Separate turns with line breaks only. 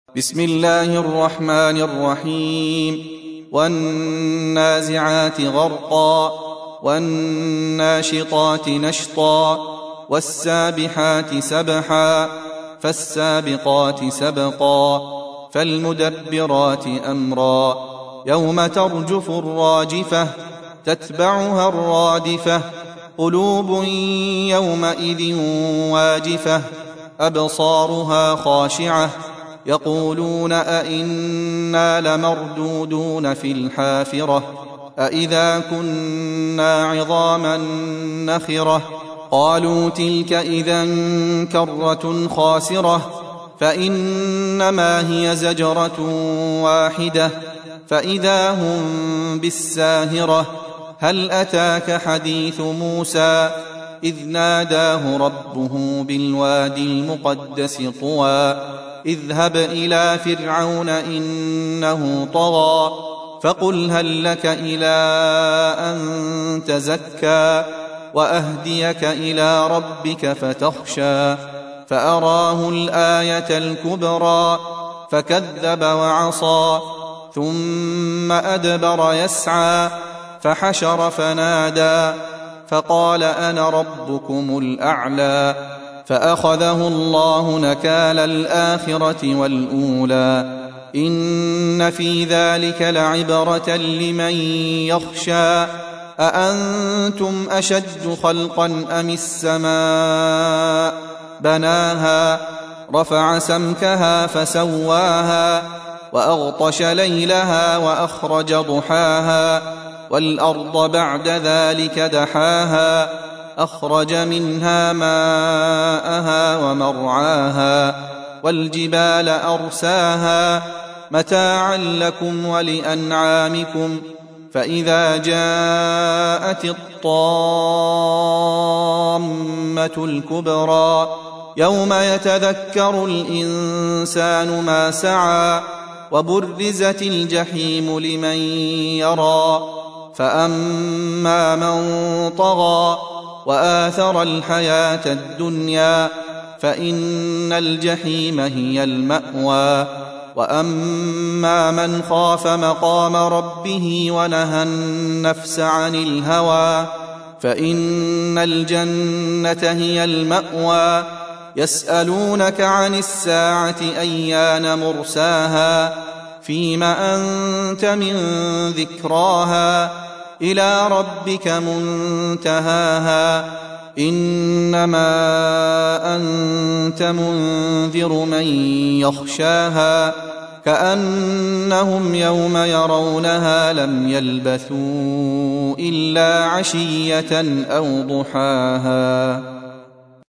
بسم الله الرحمن الرحيم. والنازعات غرقا والناشطات نشطا والسابحات سبحا فالسابقات سبقا فالمدبرات أمرا يوم ترجف الراجفة تتبعها الرادفة قلوب يومئذ واجفة أبصارها خاشعة يقولون أئنا لمردودون في الحافرة أئذا كنا عظاما نخرة قالوا تلك إذا كرة خاسرة فإنما هي زجرة واحدة فإذا هم بالساهرة هل أتاك حديث موسى إذ ناداه ربه بالوادي المقدس طوى اذهب إلى فرعون إنه طغى فقل هل لك إلى أن تزكى وأهديك إلى ربك فتخشى فأراه الآية الكبرى فكذب وعصى ثم أدبر يسعى فحشر فنادى فقال أنا ربكم الأعلى فأخذه الله نكال الآخرة والأولى إن في ذلك لعبرة لمن يخشى أأنتم أشد خلقا أم السماء بناها رفع سمكها فسواها وأغطش ليلها وأخرج ضحاها والأرض بعد ذلك دحاها أخرج منها ماءها ومرعاها والجبال أرساها متاعا لكم ولأنعامكم فإذا جاءت الطامة الكبرى يوم يتذكر الإنسان ما سعى وبرزت الجحيم لمن يرى فأما من طغى وآثر الحياة الدنيا فإن الجحيم هي المأوى وأما من خاف مقام ربه ونهى النفس عن الهوى فإن الجنة هي المأوى يسألونك عن الساعة أيان مرساها فيم أنت من ذكراها إلى ربك منتهاها إنما أنت منذر من يخشاها كأنهم يوم يرونها لم يلبثوا إلا عشية أو ضحاها.